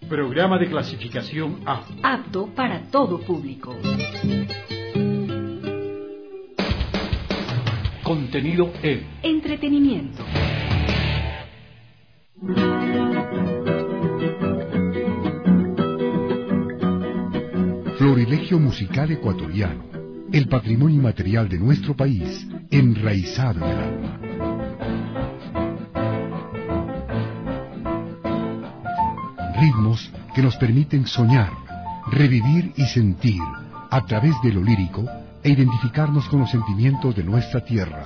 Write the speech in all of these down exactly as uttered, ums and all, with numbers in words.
Programa de clasificación A. Apto para todo público. Contenido E. Entretenimiento. Florilegio musical ecuatoriano, el patrimonio inmaterial de nuestro país, enraizado en el alma. Ritmos que nos permiten soñar, revivir y sentir, a través de lo lírico, e identificarnos con los sentimientos de nuestra tierra.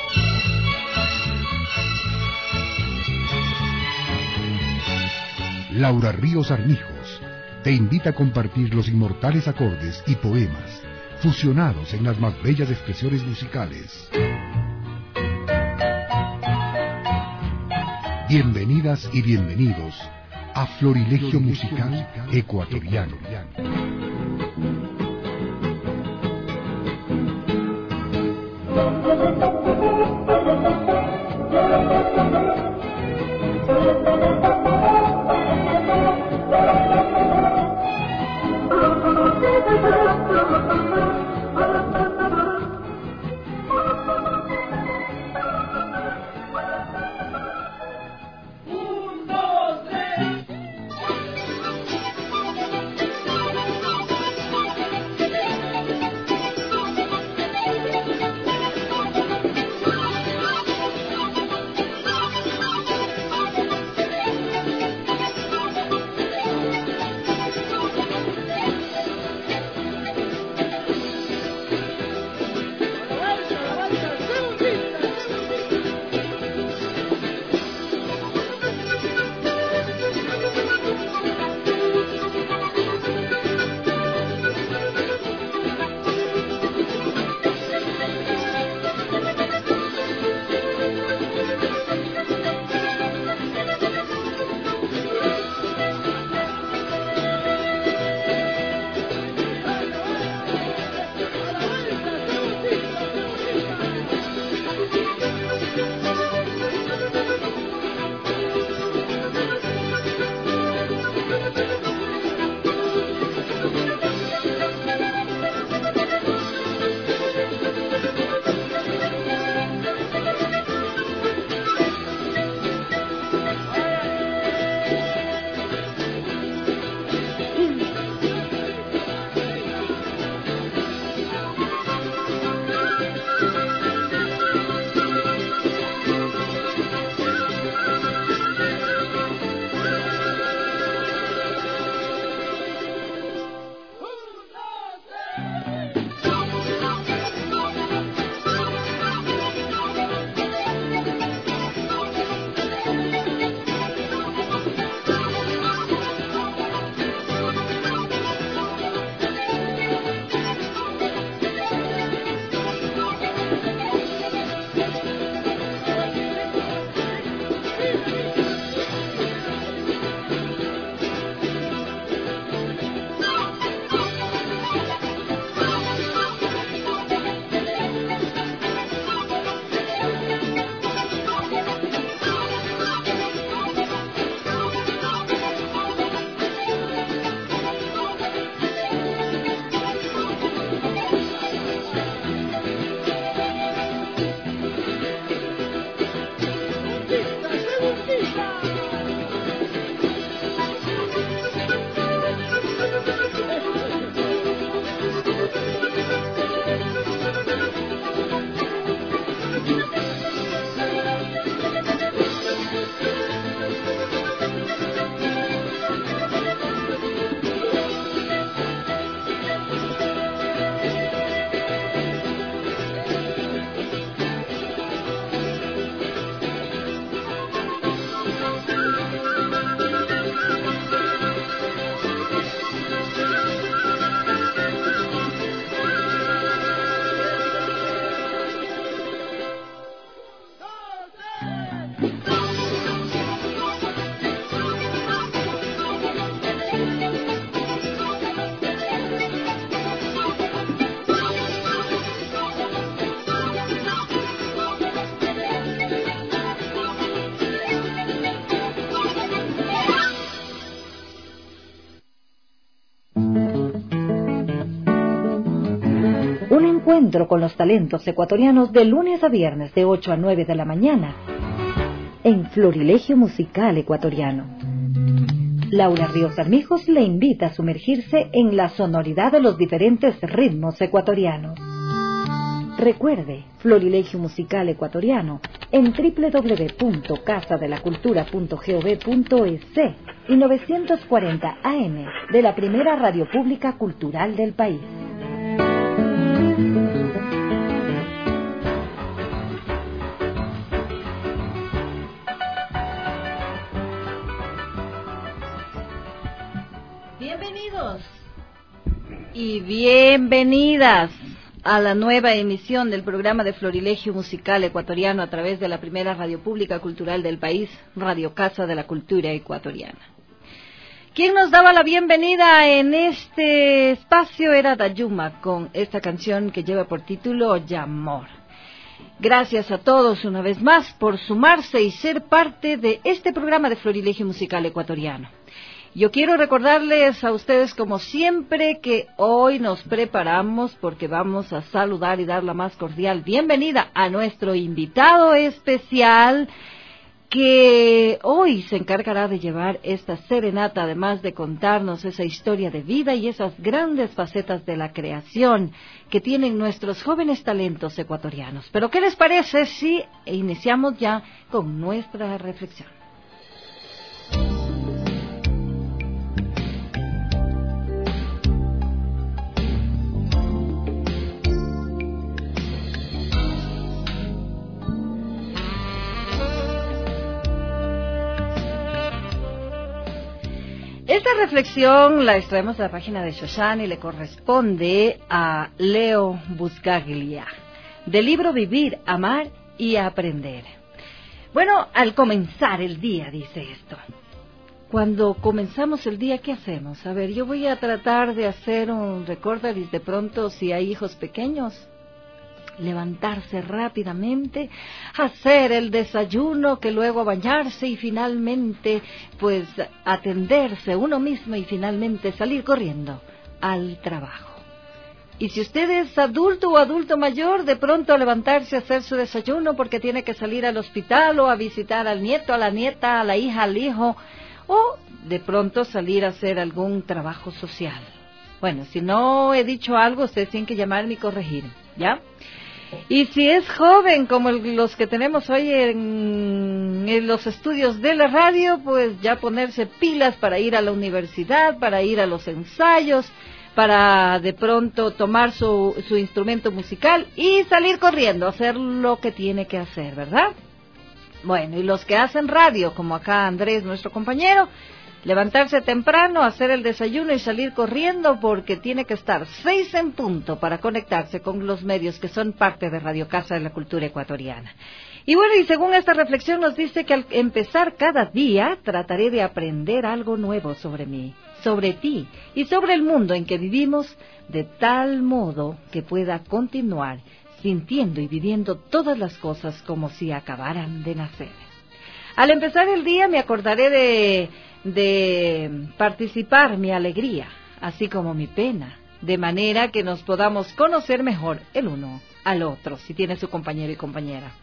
Laura Ríos Armijos te invita a compartir los inmortales acordes y poemas fusionados en las más bellas expresiones musicales. Bienvenidas y bienvenidos a Florilegio Musical Ecuatoriano. encuentro con los talentos ecuatorianos de lunes a viernes de ocho a nueve de la mañana en Florilegio Musical Ecuatoriano. Laura Ríos Armijos le invita a sumergirse en la sonoridad de los diferentes ritmos ecuatorianos. Recuerde, Florilegio Musical Ecuatoriano en doble u doble u doble u punto casa de la cultura punto gov punto es y novecientos cuarenta A M de la primera radio pública cultural del país. Bienvenidos y bienvenidas a la nueva emisión del programa de Florilegio Musical Ecuatoriano a través de la primera radio pública cultural del país, Radio Casa de la Cultura Ecuatoriana. Quien nos daba la bienvenida en este espacio era Dayuma, con esta canción que lleva por título Yamor. Gracias a todos una vez más por sumarse y ser parte de este programa de Florilegio Musical Ecuatoriano. Yo quiero recordarles a ustedes, como siempre, que hoy nos preparamos porque vamos a saludar y dar la más cordial bienvenida a nuestro invitado especial, que hoy se encargará de llevar esta serenata, además de contarnos esa historia de vida y esas grandes facetas de la creación que tienen nuestros jóvenes talentos ecuatorianos. Pero ¿qué les parece si iniciamos ya con nuestra reflexión? Esta reflexión la extraemos de la página de Shoshana y le corresponde a Leo Buscaglia, del libro Vivir, Amar y Aprender. Bueno, al comenzar el día, dice esto. Cuando comenzamos el día, ¿qué hacemos? A ver, yo voy a tratar de hacer un recordaris de pronto si hay hijos pequeños. Levantarse rápidamente, hacer el desayuno, que luego bañarse y finalmente pues atenderse uno mismo y finalmente salir corriendo al trabajo. Y si usted es adulto o adulto mayor, de pronto levantarse a hacer su desayuno porque tiene que salir al hospital o a visitar al nieto, a la nieta, a la hija, al hijo, o de pronto salir a hacer algún trabajo social. Bueno, si no he dicho algo, ustedes tienen que llamarme y corregir, ¿ya? Y si es joven, como los que tenemos hoy en, en los estudios de la radio, pues ya ponerse pilas para ir a la universidad, para ir a los ensayos, para de pronto tomar su, su instrumento musical y salir corriendo, hacer lo que tiene que hacer, ¿verdad? Bueno, y los que hacen radio, como acá Andrés, nuestro compañero, levantarse temprano, hacer el desayuno y salir corriendo porque tiene que estar seis en punto para conectarse con los medios que son parte de Radio Casa de la Cultura Ecuatoriana. Y bueno, y según esta reflexión nos dice que al empezar cada día trataré de aprender algo nuevo sobre mí, sobre ti y sobre el mundo en que vivimos, de tal modo que pueda continuar sintiendo y viviendo todas las cosas como si acabaran de nacer. Al empezar el día me acordaré de, de participar mi alegría, así como mi pena, de manera que nos podamos conocer mejor el uno al otro, si tiene su compañero y compañera.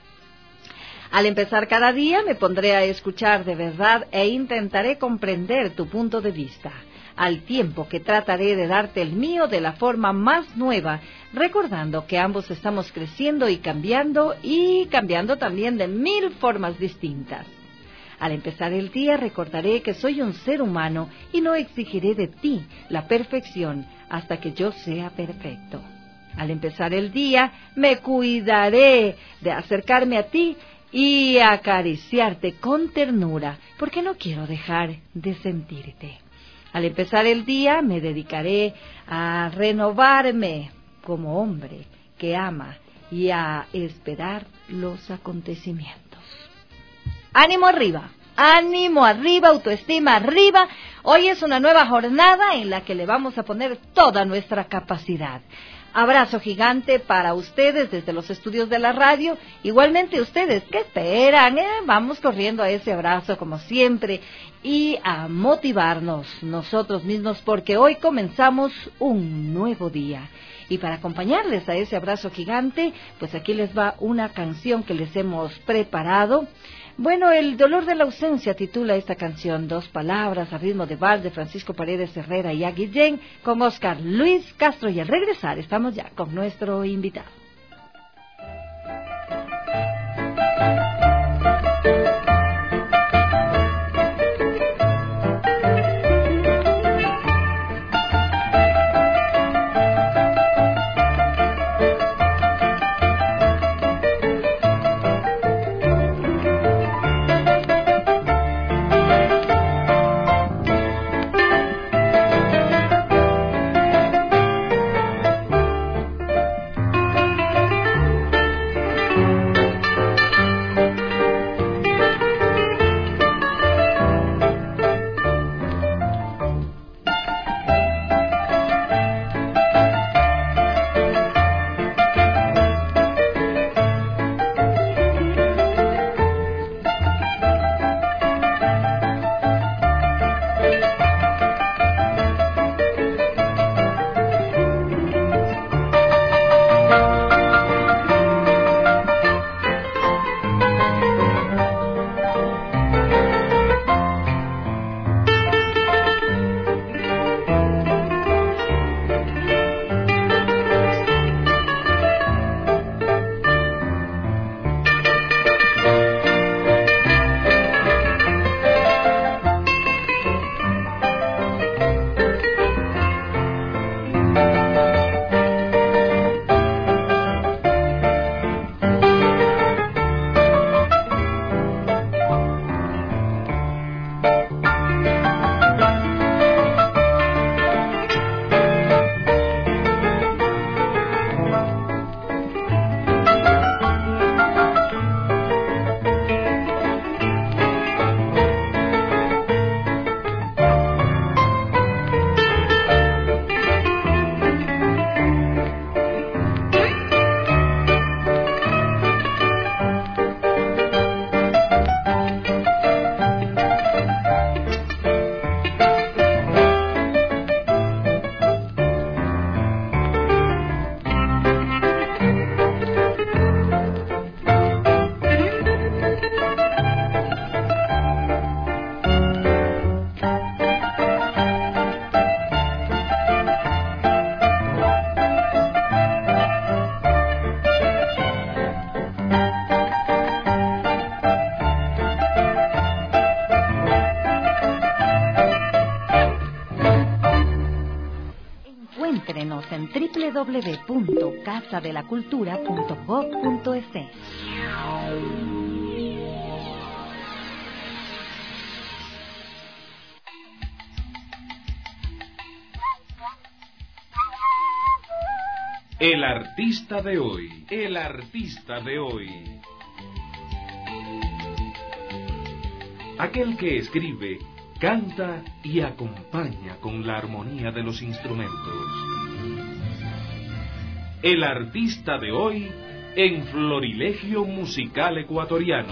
Al empezar cada día me pondré a escuchar de verdad e intentaré comprender tu punto de vista, al tiempo que trataré de darte el mío de la forma más nueva, recordando que ambos estamos creciendo y cambiando, y cambiando también de mil formas distintas. Al empezar el día recordaré que soy un ser humano y no exigiré de ti la perfección hasta que yo sea perfecto. Al empezar el día me cuidaré de acercarme a ti y acariciarte con ternura, porque no quiero dejar de sentirte. Al empezar el día me dedicaré a renovarme como hombre que ama y a esperar los acontecimientos. ¡Ánimo arriba! ¡Ánimo arriba! Autoestima arriba. Hoy es una nueva jornada en la que le vamos a poner toda nuestra capacidad. Abrazo gigante para ustedes desde los estudios de la radio. Igualmente ustedes, ¿qué esperan? Eh? Vamos corriendo a ese abrazo como siempre y a motivarnos nosotros mismos porque hoy comenzamos un nuevo día. Y para acompañarles a ese abrazo gigante, pues aquí les va una canción que les hemos preparado. Bueno, El dolor de la ausencia titula esta canción, dos palabras a ritmo de vals de Francisco Paredes Herrera y A. Guillén, con Oscar Luis Castro. Y al regresar estamos ya con nuestro invitado. Encuéntrenos en doble u doble u doble u punto casa de la cultura punto gob punto es. El artista de hoy, el artista de hoy. Aquel que escribe, canta y acompaña con la armonía de los instrumentos. El artista de hoy en Florilegio Musical Ecuatoriano.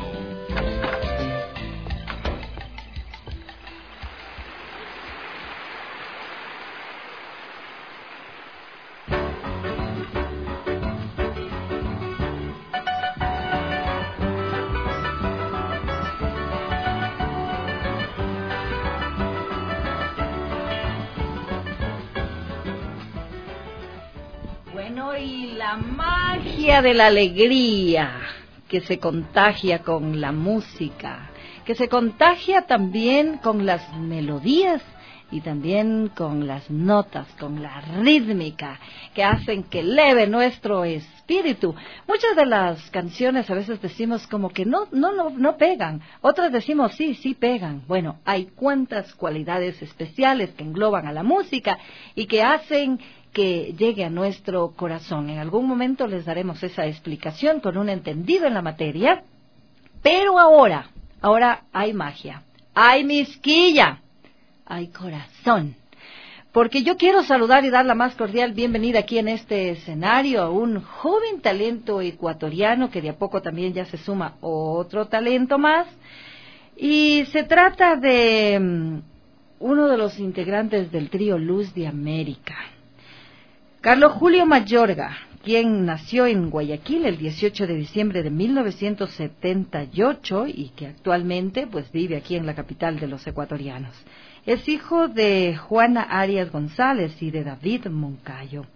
De la alegría que se contagia con la música, que se contagia también con las melodías y también con las notas, con la rítmica que hacen que eleve nuestro espíritu. Muchas de las canciones a veces decimos como que no, no, no, no pegan, otras decimos sí, sí pegan. Bueno, hay cuantas cualidades especiales que engloban a la música y que hacen que llegue a nuestro corazón. En algún momento les daremos esa explicación con un entendido en la materia, pero ahora, ahora hay magia, hay misquilla, hay corazón, porque yo quiero saludar y dar la más cordial bienvenida aquí en este escenario a un joven talento ecuatoriano que de a poco también ya se suma otro talento más, y se trata de um, uno de los integrantes del trío Luz de América, Carlos Julio Mayorga, quien nació en Guayaquil el dieciocho de diciembre de mil novecientos setenta y ocho y que actualmente pues vive aquí en la capital de los ecuatorianos. Es hijo de Juana Arias González y de David Moncayo.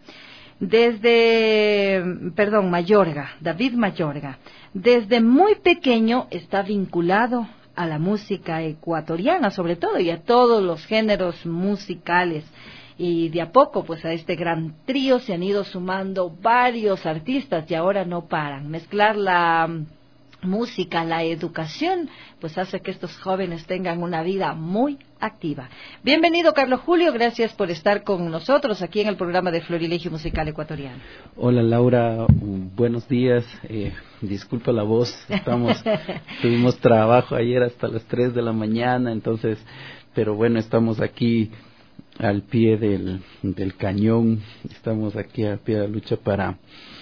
Desde, perdón, Mayorga, David Mayorga. Desde muy pequeño está vinculado a la música ecuatoriana, sobre todo, y a todos los géneros musicales. Y de a poco, pues a este gran trío se han ido sumando varios artistas y ahora no paran. Mezclar la música, la educación, pues hace que estos jóvenes tengan una vida muy activa. Bienvenido, Carlos Julio, gracias por estar con nosotros aquí en el programa de Florilegio Musical Ecuatoriano. Hola, Laura, buenos días. Eh, disculpa la voz, estamos tuvimos trabajo ayer hasta las tres de la mañana, entonces, pero bueno, estamos aquí al pie del, del cañón, estamos aquí a pie de la lucha para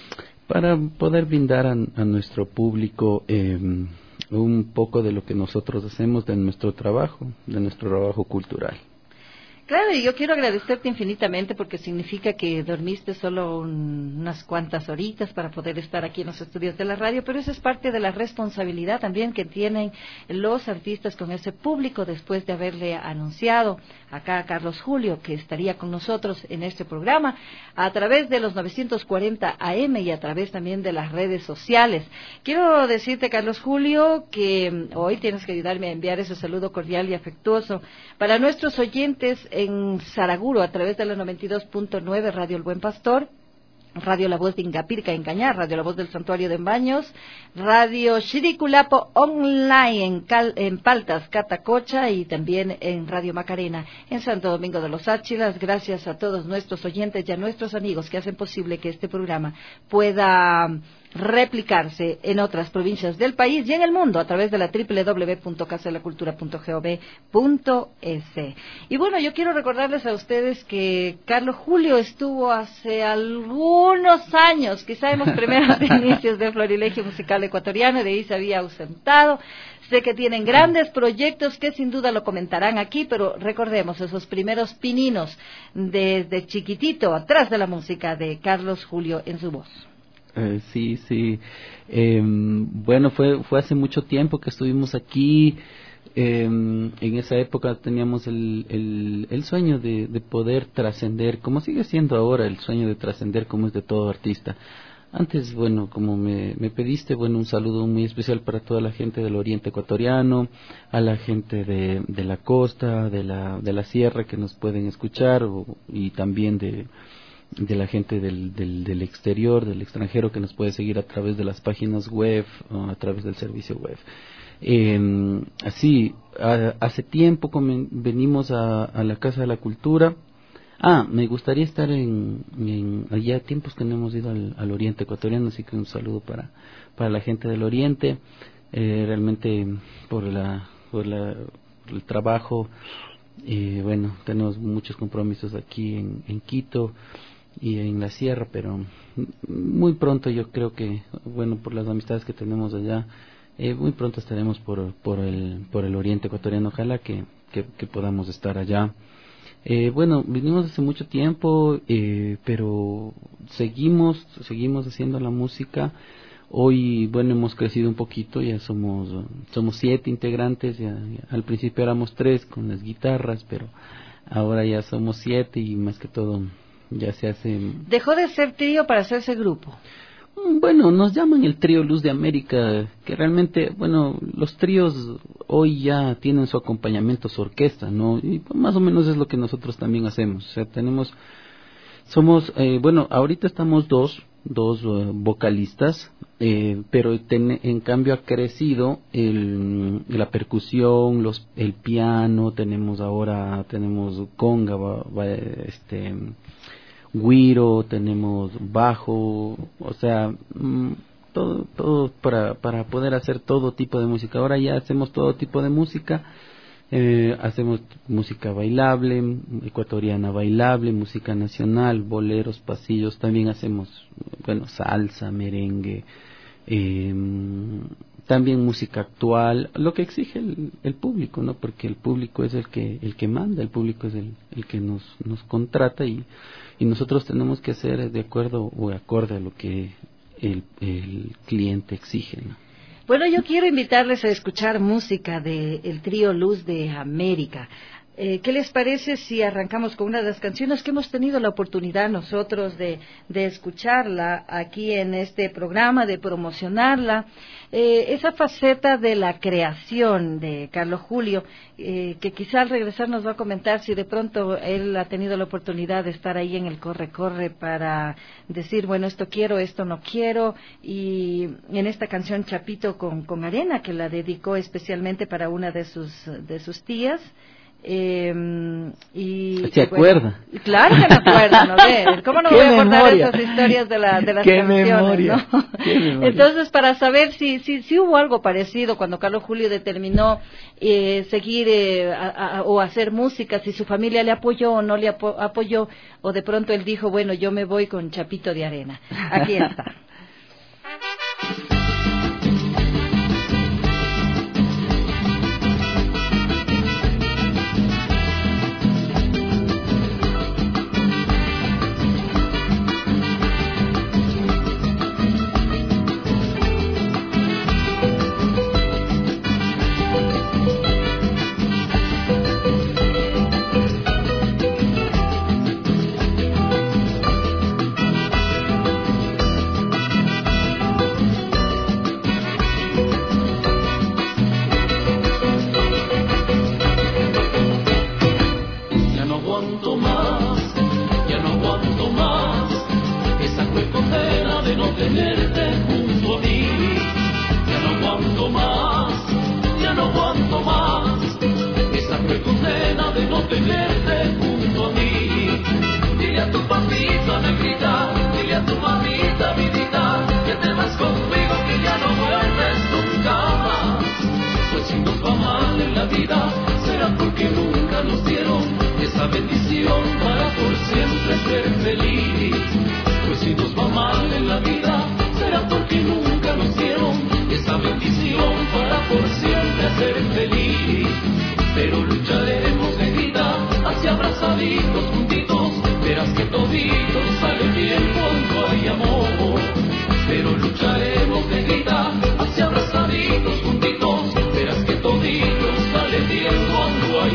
para poder brindar a, a nuestro público eh, un poco de lo que nosotros hacemos, de nuestro trabajo, de nuestro trabajo cultural. Claro, y yo quiero agradecerte infinitamente porque significa que dormiste solo un, unas cuantas horitas para poder estar aquí en los estudios de la radio, pero eso es parte de la responsabilidad también que tienen los artistas con ese público después de haberle anunciado acá a Carlos Julio que estaría con nosotros en este programa a través de los novecientos cuarenta A M y a través también de las redes sociales. Quiero decirte, Carlos Julio, que hoy tienes que ayudarme a enviar ese saludo cordial y afectuoso para nuestros oyentes en Saraguro a través de la noventa y dos punto nueve Radio El Buen Pastor, Radio La Voz de Ingapirca en Cañar, Radio La Voz del Santuario de Baños, Radio Chiriculapo Online en, Cal, en Paltas, Catacocha y también en Radio Macarena en Santo Domingo de los Áchilas. Gracias a todos nuestros oyentes y a nuestros amigos que hacen posible que este programa pueda replicarse en otras provincias del país y en el mundo a través de la doble u doble u doble u punto casa de la cultura punto gov punto es. Y bueno, yo quiero recordarles a ustedes que Carlos Julio estuvo hace algunos años, quizá en los primeros inicios de Florilegio Musical Ecuatoriano, y de ahí se había ausentado. Sé que tienen grandes proyectos que sin duda lo comentarán aquí, pero recordemos esos primeros pininos desde chiquitito atrás de la música de Carlos Julio en su voz. Eh, sí, sí. Eh, bueno, fue fue hace mucho tiempo que estuvimos aquí. Eh, en esa época teníamos el, el, el sueño de, de poder trascender, como sigue siendo ahora el sueño de trascender como es de todo artista. Antes, bueno, como me, me pediste, bueno, un saludo muy especial para toda la gente del oriente ecuatoriano, a la gente de, de la costa, de la, de la sierra que nos pueden escuchar, o, y también de... de la gente del, del, del exterior, del extranjero, que nos puede seguir a través de las páginas web o a través del servicio web. Eh, así, a, hace tiempo comen, venimos a, a la Casa de la Cultura. Ah, me gustaría estar en, en allá tiempos que no hemos ido al, al oriente ecuatoriano, así que un saludo para, para la gente del oriente. Eh, realmente por la, por la, por el trabajo, eh, bueno, tenemos muchos compromisos aquí en, en Quito y en la sierra, pero muy pronto yo creo que, bueno, por las amistades que tenemos allá, eh, muy pronto estaremos por por el por el oriente ecuatoriano. Ojalá que, que, que podamos estar allá. Eh, bueno, vinimos hace mucho tiempo, eh, pero seguimos seguimos haciendo la música. Hoy, bueno, hemos crecido un poquito, ya somos somos siete integrantes, ya, ya, al principio éramos tres con las guitarras, pero ahora ya somos siete y más que todo ya se hace... ¿Dejó de ser trío para hacerse grupo? Bueno, nos llaman el trío Luz de América, que realmente, bueno, los tríos hoy ya tienen su acompañamiento, su orquesta, ¿no? Y más o menos es lo que nosotros también hacemos. O sea, tenemos, somos, eh, bueno, ahorita estamos dos, dos uh, vocalistas, eh, pero ten, en cambio ha crecido el, la percusión, los, el piano, tenemos ahora, tenemos conga, va, va, este... güiro, tenemos bajo, o sea, mmm, todo todo para para poder hacer todo tipo de música. Ahora ya hacemos todo tipo de música Eh, hacemos música bailable, ecuatoriana bailable, música nacional, boleros, pasillos, también hacemos, bueno, salsa, merengue, eh, también música actual, lo que exige el, el público, ¿no? Porque el público es el que el que manda, el público es el, el que nos nos contrata y, y nosotros tenemos que hacer de acuerdo o acorde a lo que el, el cliente exige, ¿no? Bueno, yo quiero invitarles a escuchar música del trío Luz de América. Eh, ¿Qué les parece si arrancamos con una de las canciones que hemos tenido la oportunidad nosotros de, de escucharla aquí en este programa, de promocionarla? Eh, esa faceta de la creación de Carlos Julio, eh, que quizá al regresar nos va a comentar si de pronto él ha tenido la oportunidad de estar ahí en el corre-corre para decir, bueno, esto quiero, esto no quiero, y en esta canción Chapito con, con Arena, que la dedicó especialmente para una de sus, de sus tías. Eh, y ¿Se acuerda? Bueno, claro que me acuerdo, ¿no? ¿Ve? ¿Cómo no me voy a acordar de esas historias de, la, de las ¿Qué canciones, memoria? ¿no? ¿Qué memoria? Entonces, para saber si, si, si hubo algo parecido cuando Carlos Julio determinó eh, seguir eh, a, a, o hacer música, si su familia le apoyó o no le apo apoyó, o de pronto él dijo, bueno, yo me voy con Chapito de Arena. Aquí está.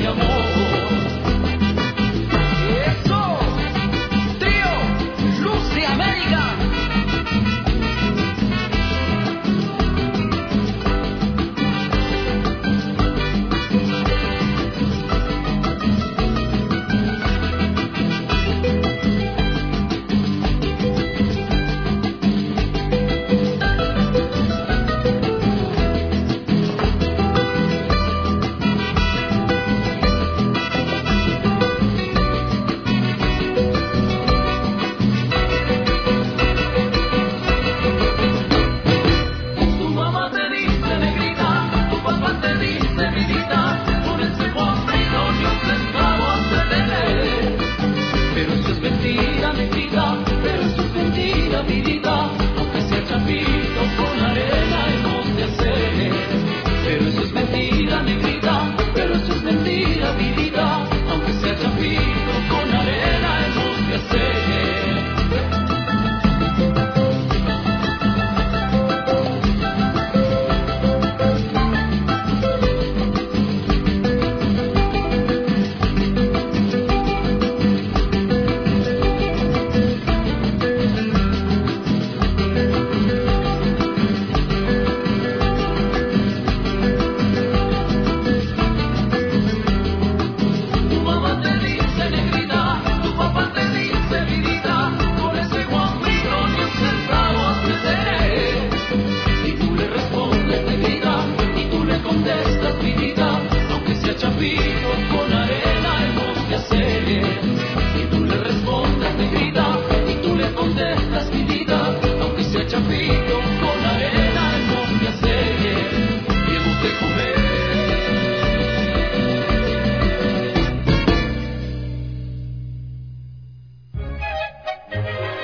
Luz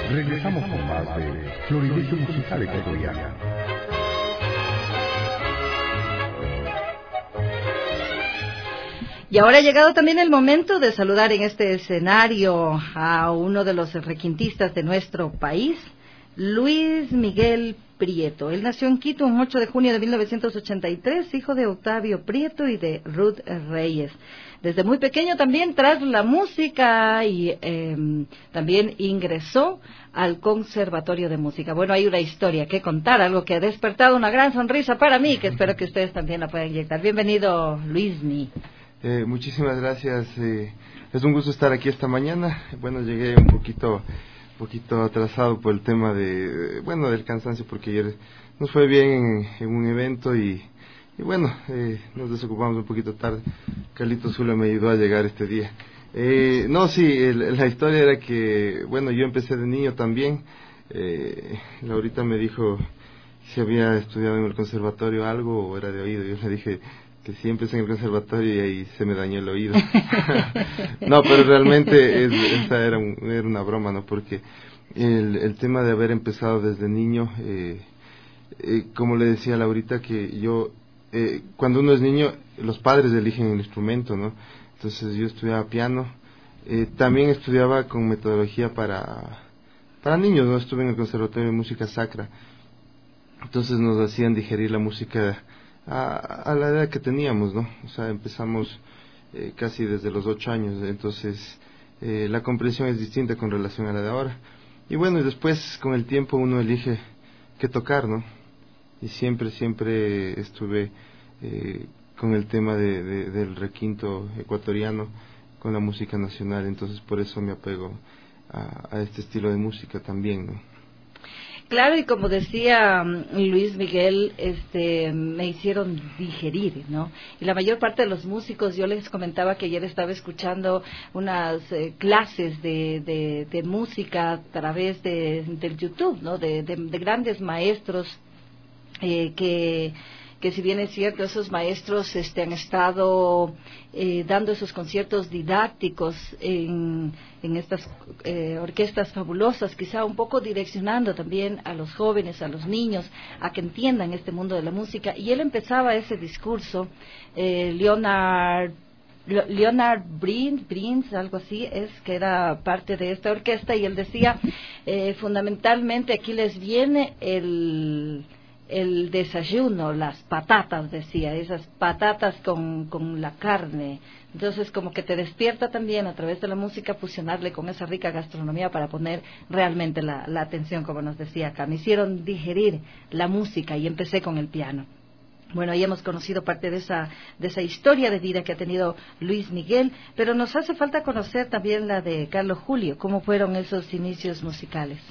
Regresamos con más de Florilegio Musical Ecuatoriano. Y ahora ha llegado también el momento de saludar en este escenario a uno de los requintistas de nuestro país, Luis Miguel Prieto. Él nació en Quito un ocho de junio de mil novecientos ochenta y tres, hijo de Octavio Prieto y de Ruth Reyes. Desde muy pequeño también tras la música y eh, también ingresó al Conservatorio de Música. Bueno, hay una historia que contar, algo que ha despertado una gran sonrisa para mí, que espero que ustedes también la puedan inyectar. Bienvenido, Luismi. Eh, muchísimas gracias. Eh, es un gusto estar aquí esta mañana. Bueno, llegué un poquito, poquito atrasado por el tema de, bueno, del cansancio, porque ayer nos fue bien en, en un evento y, y bueno, eh, nos desocupamos un poquito tarde. Carlitos Zula me ayudó a llegar este día. Eh, no, sí, el, la historia era que, bueno, yo empecé de niño también. Eh, Laurita me dijo si había estudiado en el conservatorio algo o era de oído. Yo le dije que sí, empecé en el conservatorio y ahí se me dañó el oído. No, pero realmente es, esa era, un, era una broma, ¿no? Porque el, el tema de haber empezado desde niño, eh, eh, como le decía a Laurita, que yo, eh, cuando uno es niño, los padres eligen el instrumento, ¿no? Entonces yo estudiaba piano, eh, también estudiaba con metodología para, para niños, ¿no? Estuve en el Conservatorio de Música Sacra, entonces nos hacían digerir la música A, a la edad que teníamos, ¿no? O sea, empezamos eh, casi desde los ocho años, entonces eh, la comprensión es distinta con relación a la de ahora. Y bueno, y después con el tiempo uno elige qué tocar, ¿no? Y siempre, siempre estuve eh, con el tema de, de, del requinto ecuatoriano, con la música nacional, entonces por eso me apego a, a este estilo de música también, ¿no? Claro, y como decía Luis Miguel, este, me hicieron digerir, ¿no? Y la mayor parte de los músicos, yo les comentaba que ayer estaba escuchando unas eh, clases de, de, de música a través de, del YouTube, ¿no? De, de, de grandes maestros eh, que que si bien es cierto, esos maestros este, han estado eh, dando esos conciertos didácticos en, en estas eh, orquestas fabulosas, quizá un poco direccionando también a los jóvenes, a los niños, a que entiendan este mundo de la música. Y él empezaba ese discurso, eh, Leonard Leonard Brins, Brins, algo así, es que era parte de esta orquesta, y él decía, eh, fundamentalmente aquí les viene el... el desayuno, las patatas, decía, esas patatas con, con la carne. Entonces, como que te despierta también a través de la música, fusionarle con esa rica gastronomía para poner realmente la, la atención, como nos decía acá. Me hicieron digerir la música y empecé con el piano. Bueno, ahí hemos conocido parte de esa, de esa historia de vida que ha tenido Luis Miguel, pero nos hace falta conocer también la de Carlos Julio. ¿Cómo fueron esos inicios musicales?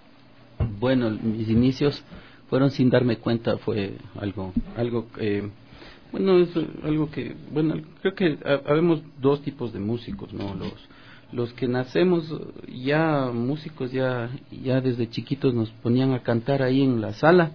Bueno, mis inicios fueron sin darme cuenta, fue algo, algo eh, bueno, es algo que, bueno, creo que habemos dos tipos de músicos, ¿no? Los, los que nacemos ya músicos, ya, ya desde chiquitos nos ponían a cantar ahí en la sala,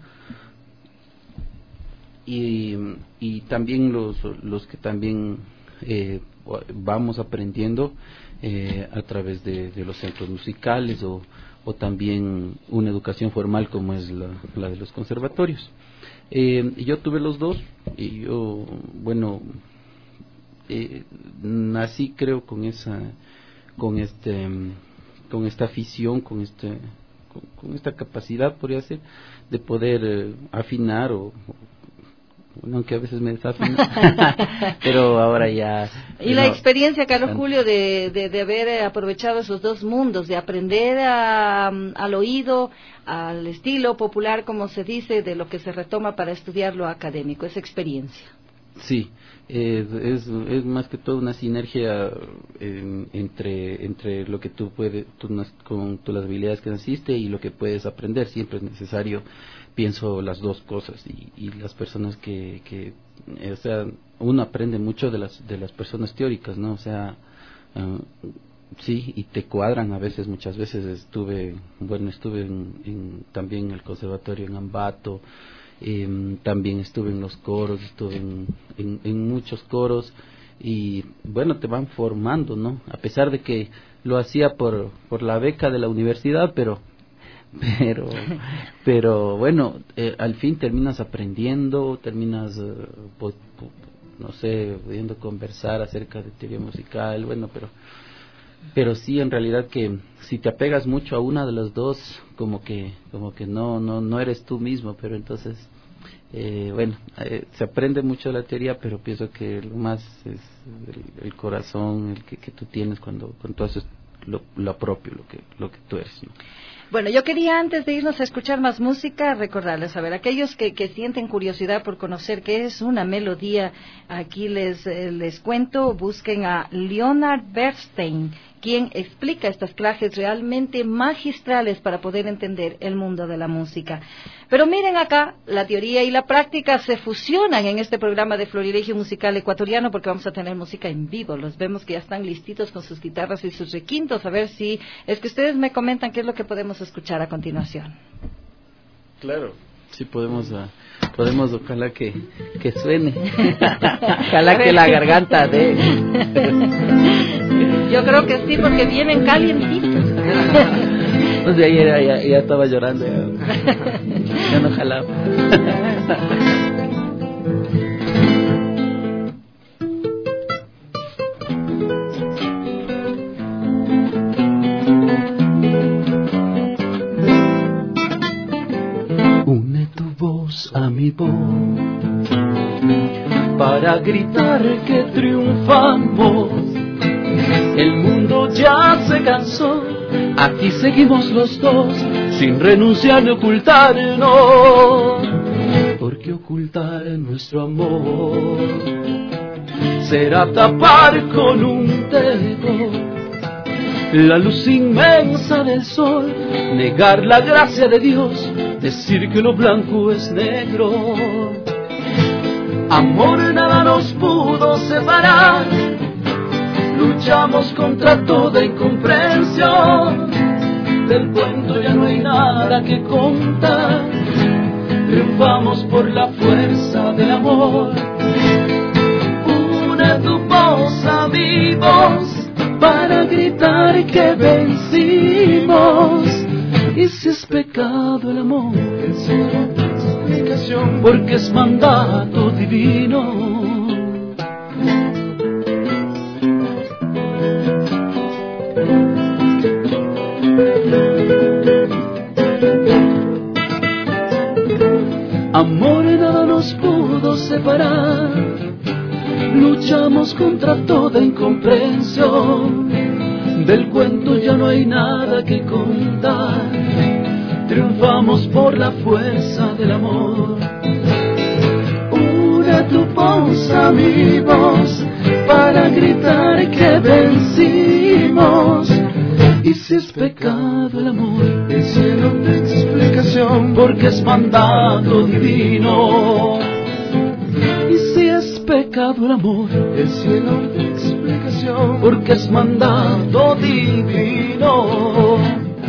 y, y también los, los que también eh, vamos aprendiendo eh, a través de, de los centros musicales o o también una educación formal como es la, la de los conservatorios. Eh, yo tuve los dos y yo, bueno, eh, nací creo con esa, con este, con esta afición, con este, con, con esta capacidad, podría ser, de poder eh, afinar o bueno, aunque a veces me desafino, pero ahora ya... Y la no, experiencia, Carlos Julio, de, de, de haber aprovechado esos dos mundos, de aprender a, al oído, al estilo popular, como se dice, de lo que se retoma para estudiar lo académico, esa experiencia. Sí, eh, es, es más que todo una sinergia eh, entre entre lo que tú puedes, tú, con tú, las habilidades que naciste y lo que puedes aprender. Siempre es necesario, pienso, las dos cosas, y, y las personas que, que eh, o sea, uno aprende mucho de las de las personas teóricas, ¿no? O sea, uh, sí, y te cuadran a veces, muchas veces estuve, bueno, estuve en, en, también en el conservatorio en Ambato, eh, también estuve en los coros, estuve en, en, en muchos coros, y bueno, te van formando, ¿no? A pesar de que lo hacía por por la beca de la universidad, pero pero pero bueno, eh, al fin terminas aprendiendo, terminas, eh, po, po, no sé, pudiendo conversar acerca de teoría musical, bueno, pero pero sí, en realidad que si te apegas mucho a una de las dos, como que como que no no no eres tú mismo, pero entonces eh, bueno, eh, se aprende mucho la teoría, pero pienso que lo más es el, el corazón, el que, que tú tienes cuando cuando tú haces lo, lo propio, lo que lo que tú eres, ¿no? Bueno, yo quería antes de irnos a escuchar más música recordarles, a ver, aquellos que, que sienten curiosidad por conocer qué es una melodía, aquí les eh, les cuento, busquen a Leonard Bernstein, quien explica estas clases realmente magistrales para poder entender el mundo de la música. Pero miren acá, la teoría y la práctica se fusionan en este programa de Florilegio Musical Ecuatoriano, porque vamos a tener música en vivo. Los vemos que ya están listitos con sus guitarras y sus requintos. A ver si es que ustedes me comentan qué es lo que podemos escuchar a continuación. Claro, sí podemos, uh, podemos ojalá que, que suene, ojalá que la garganta de... Yo creo que sí, porque vienen calientitos. Pues ya, ya, ya, ya estaba llorando, ya, ya no jalaba. Une tu voz a mi voz para gritar que triunfamos. El mundo ya se cansó, aquí seguimos los dos, sin renunciar ni ocultarnos, porque ocultar nuestro amor será tapar con un dedo la luz inmensa del sol, negar la gracia de Dios, decir que lo blanco es negro. Amor, nada nos pudo separar, luchamos contra toda incomprensión, del cuento ya no hay nada que contar, triunfamos por la fuerza del amor. Une tu voz a mi voz para gritar que vencimos, y si es pecado el amor, el cielo da explicación, porque es mandato divino. Amor, nada nos pudo separar, luchamos contra toda incomprensión, del cuento ya no hay nada que contar, triunfamos por la fuerza del amor. Une tu voz a mi voz para gritar que vencimos, y si es pecado el amor, el cielo da explicación, porque es mandato divino. Y si es pecado el amor, el cielo da explicación, porque es mandato divino.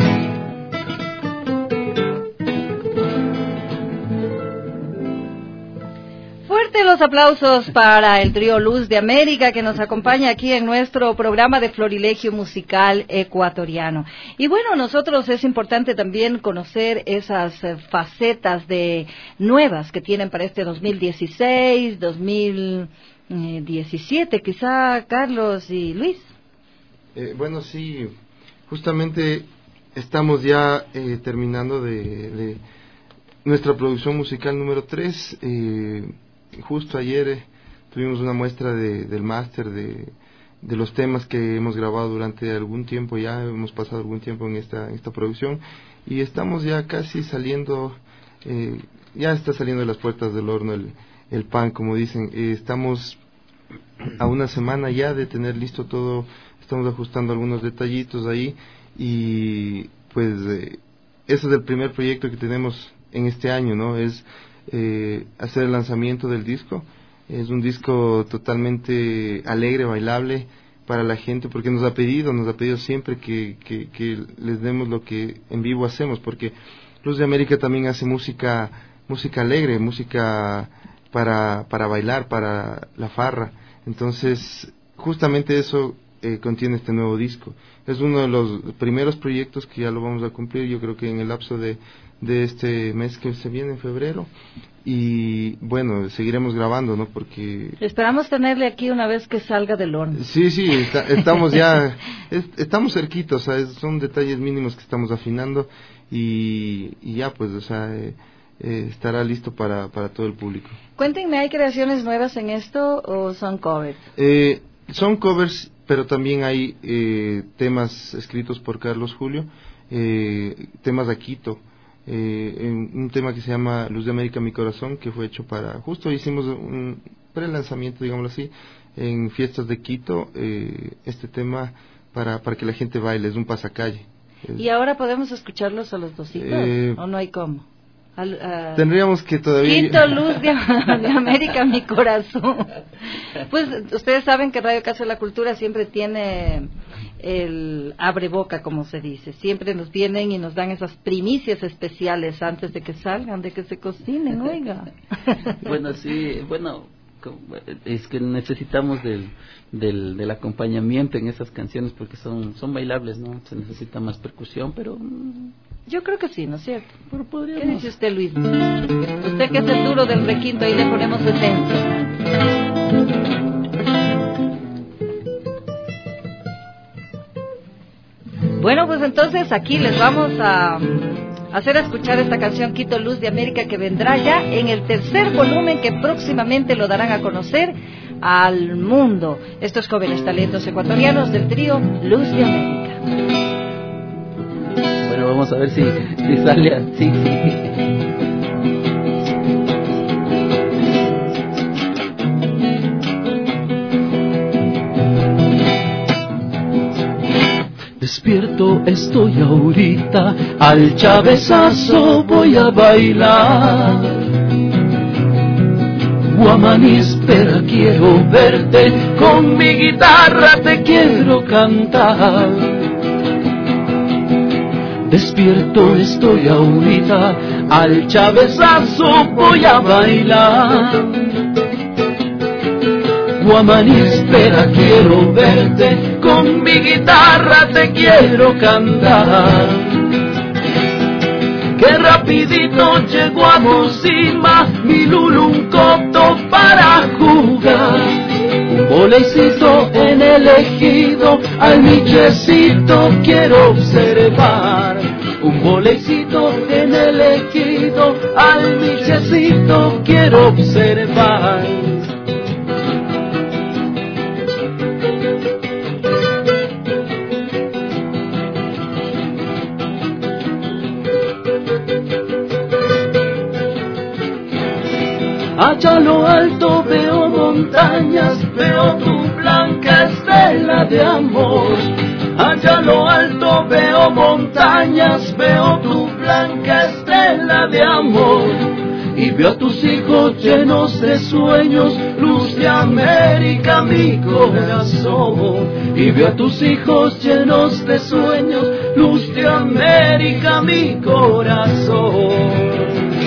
Los aplausos para el trío Luz de América que nos acompaña aquí en nuestro programa de Florilegio Musical Ecuatoriano. Y bueno, nosotros es importante también conocer esas facetas de nuevas que tienen para este dos mil dieciséis, dos mil diecisiete, quizá Carlos y Luis. Eh, bueno, sí, justamente estamos ya eh, terminando de, de nuestra producción musical número tres. Eh, Justo ayer eh, tuvimos una muestra de, del máster de, de los temas que hemos grabado durante algún tiempo, ya hemos pasado algún tiempo en esta, en esta producción, y estamos ya casi saliendo, eh, ya está saliendo de las puertas del horno el, el pan, como dicen. Eh, estamos a una semana ya de tener listo todo, estamos ajustando algunos detallitos ahí, y pues eh, ese es el primer proyecto que tenemos en este año, ¿no? Es Eh, hacer el lanzamiento del disco. Es un disco totalmente alegre, bailable para la gente, porque nos ha pedido, nos ha pedido siempre que, que, que les demos lo que en vivo hacemos, porque Luz de América también hace música, música alegre, música para, para bailar, para la farra. Entonces, justamente eso eh, contiene este nuevo disco. Es uno de los primeros proyectos que ya lo vamos a cumplir, yo creo que en el lapso de, de este mes que se viene, en febrero. Y bueno, seguiremos grabando, ¿no? Porque esperamos tenerle aquí una vez que salga del horno. Sí, sí, está, estamos ya, es, estamos cerquitos, o sea, es, son detalles mínimos que estamos afinando y, y ya, pues, o sea, eh, eh, estará listo para, para todo el público. Cuéntenme, ¿hay creaciones nuevas en esto o son covers? Eh, son covers, pero también hay eh, temas escritos por Carlos Julio, eh, temas de Quito. Eh, en un tema que se llama Luz de América, mi corazón, que fue hecho para, justo hicimos un pre-lanzamiento, digámoslo así, en fiestas de Quito, eh, este tema para, para que la gente baile, es un pasacalle. ¿Y ahora podemos escucharlos a los dositos? Eh, ¿O no hay cómo? Al, uh, tendríamos que todavía... Quito, Luz de, de América, mi corazón. Pues ustedes saben que Radio Casa de la Cultura siempre tiene el abre boca, como se dice. Siempre nos vienen y nos dan esas primicias especiales antes de que salgan, de que se cocinen, oiga. Bueno, sí, bueno, es que necesitamos del, del, del acompañamiento en esas canciones porque son, son bailables, ¿no? Se necesita más percusión, pero... Yo creo que sí, ¿no es cierto? Pero podríamos... ¿Qué dice usted, Luis? Usted que es el duro del requinto, ahí le ponemos esencia. Bueno, pues entonces aquí les vamos a hacer escuchar esta canción Quito, Luz de América, que vendrá ya en el tercer volumen que próximamente lo darán a conocer al mundo. Estos jóvenes talentos ecuatorianos del trío Luz de América. Bueno, vamos a ver si, si sale así. Despierto estoy ahorita, al chavezazo voy a bailar. Guamaní, espera, quiero verte, con mi guitarra te quiero cantar. Despierto estoy ahorita, al chavezazo voy a bailar. Guamaní, espera, quiero verte, con mi guitarra te quiero cantar. Que rapidito llegó a Mosima, mi Lulu un coto para jugar. Un volecito en el ejido, al michecito quiero observar. Un volecito en el ejido, al michecito quiero observar. Allá a lo alto veo montañas, veo tu blanca estela de amor. Allá a lo alto veo montañas, veo tu blanca estela de amor. Y veo a tus hijos llenos de sueños, luz de América mi corazón. Y veo a tus hijos llenos de sueños, luz de América mi corazón.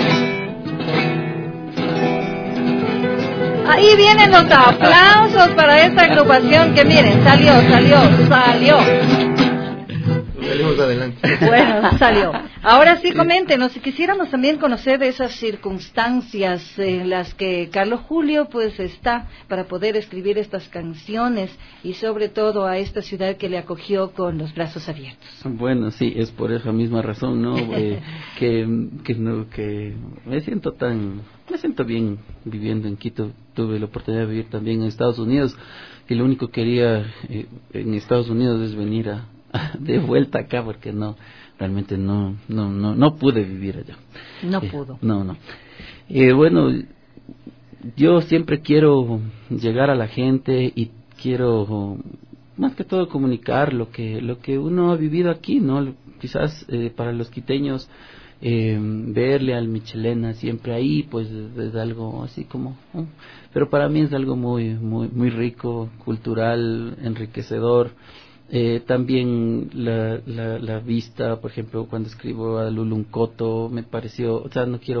Ahí vienen los aplausos para esta agrupación que miren, salió, salió, salió. Salimos adelante. Bueno, salió. Ahora sí, coméntenos, si quisiéramos también conocer de esas circunstancias en las que Carlos Julio pues está para poder escribir estas canciones y sobre todo a esta ciudad que le acogió con los brazos abiertos. Bueno, sí, es por esa misma razón, ¿no? eh, que, que no, que me siento tan, me siento bien viviendo en Quito. Tuve la oportunidad de vivir también en Estados Unidos y lo único que quería eh, en Estados Unidos es venir a de vuelta acá porque no realmente no no no no pude vivir allá. No eh, pudo. No, no. Eh, bueno, yo siempre quiero llegar a la gente y quiero más que todo comunicar lo que lo que uno ha vivido aquí, ¿no? Quizás eh, para los quiteños eh, verle al Michelena siempre ahí, pues es algo así como, ¿no? Pero para mí es algo muy muy muy rico, cultural, enriquecedor. Eh, también la, la, la vista, por ejemplo, cuando escribo a Luluncoto, me pareció, o sea, no quiero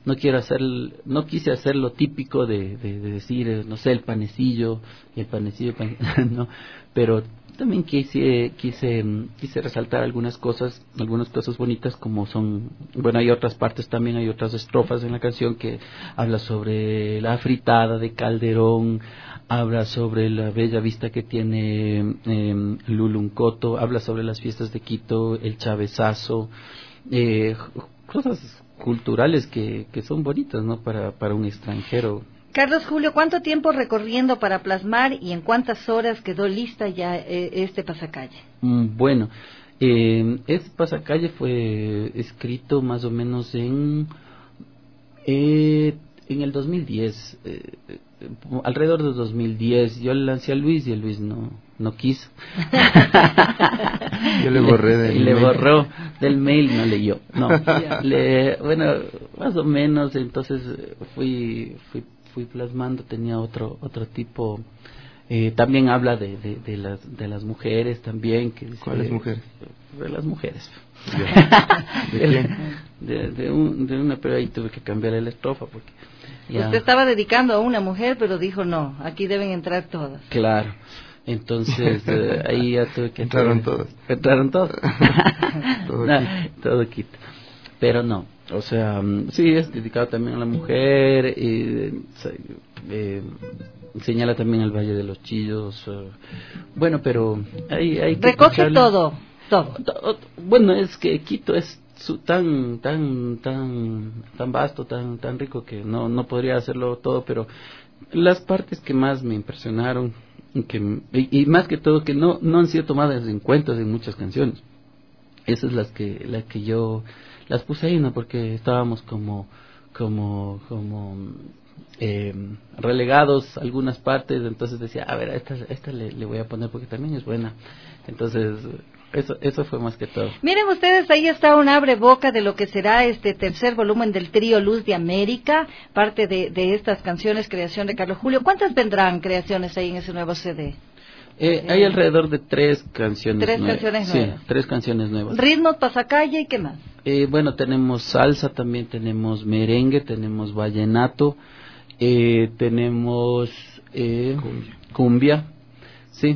no quiero hacer, no quise hacer lo típico de, de, de decir, no sé, el panecillo y el panecillo, pan, no, pero también quise, quise, quise resaltar algunas cosas, algunas cosas bonitas como son, bueno, hay otras partes también, hay otras estrofas en la canción que habla sobre la fritada de Calderón, habla sobre la bella vista que tiene eh, Luluncoto, habla sobre las fiestas de Quito, el Chavezazo, eh, cosas culturales que, que son bonitas, ¿no? Para, para un extranjero. Carlos Julio, ¿cuánto tiempo recorriendo para plasmar y en cuántas horas quedó lista ya eh, este pasacalle? Mm, bueno, eh, este pasacalle fue escrito más o menos en eh, en el dos mil diez, eh, alrededor del dos mil diez. Yo le lancé a Luis y el Luis no no quiso. Yo le borré del y le mail. borró del mail, no leyó. No, le, bueno, más o menos. Entonces fui fui fui plasmando, tenía otro otro tipo. Eh, también habla de, de, de las de las mujeres también. Que dice, ¿Cuáles mujeres? De las mujeres. ¿De quién? De, de, un, de una, pero ahí tuve que cambiar la estrofa porque ya... Usted estaba dedicando a una mujer, pero dijo no, aquí deben entrar todas. Claro. Entonces eh, ahí ya tuve que entraron entrar, todas. Entraron todas. todo, no, quito. todo quito. Pero no, o sea, sí es dedicado también a la mujer y eh, señala también el Valle de los Chillos. Eh, bueno, pero hay, hay que recoge escucharle. todo, todo. Bueno, es que Quito es su, tan tan tan tan vasto, tan tan rico que no no podría hacerlo todo, pero las partes que más me impresionaron que y, y más que todo que no no han sido tomadas en cuenta en muchas canciones, esas las que las que yo las puse ahí, no, porque estábamos como como como eh, relegados algunas partes, entonces decía, a ver, a esta esta le, le voy a poner porque también es buena, entonces eso eso fue más que todo. Miren ustedes, ahí está un abre boca de lo que será este tercer volumen del trío Luz de América, parte de, de estas canciones, creación de Carlos Julio. ¿Cuántas vendrán creaciones ahí en ese nuevo C D? Eh, hay alrededor de tres canciones tres nuevas. canciones Sí, nuevas. tres canciones nuevas. Ritmos, pasacalle y qué más. Eh, bueno, tenemos salsa, también tenemos merengue, tenemos vallenato, eh, tenemos eh, cumbia. cumbia, sí.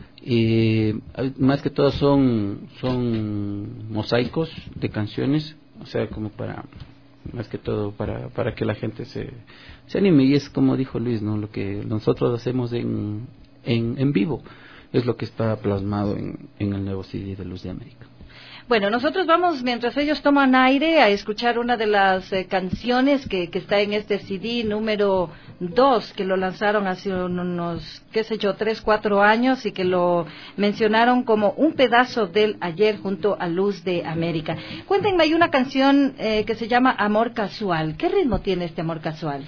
Eh, más que todo son son mosaicos de canciones, o sea, como para más que todo para para que la gente se se anime, y es como dijo Luis, no, lo que nosotros hacemos en en, en vivo es lo que está plasmado en, en el nuevo C D de Luz de América. Bueno, nosotros vamos, mientras ellos toman aire, a escuchar una de las eh, canciones que, que está en este C D número dos, que lo lanzaron hace unos, qué sé yo, tres, cuatro años, y que lo mencionaron como un pedazo del ayer junto a Luz de América. Cuéntenme, hay una canción eh, que se llama Amor Casual. ¿Qué ritmo tiene este Amor Casual?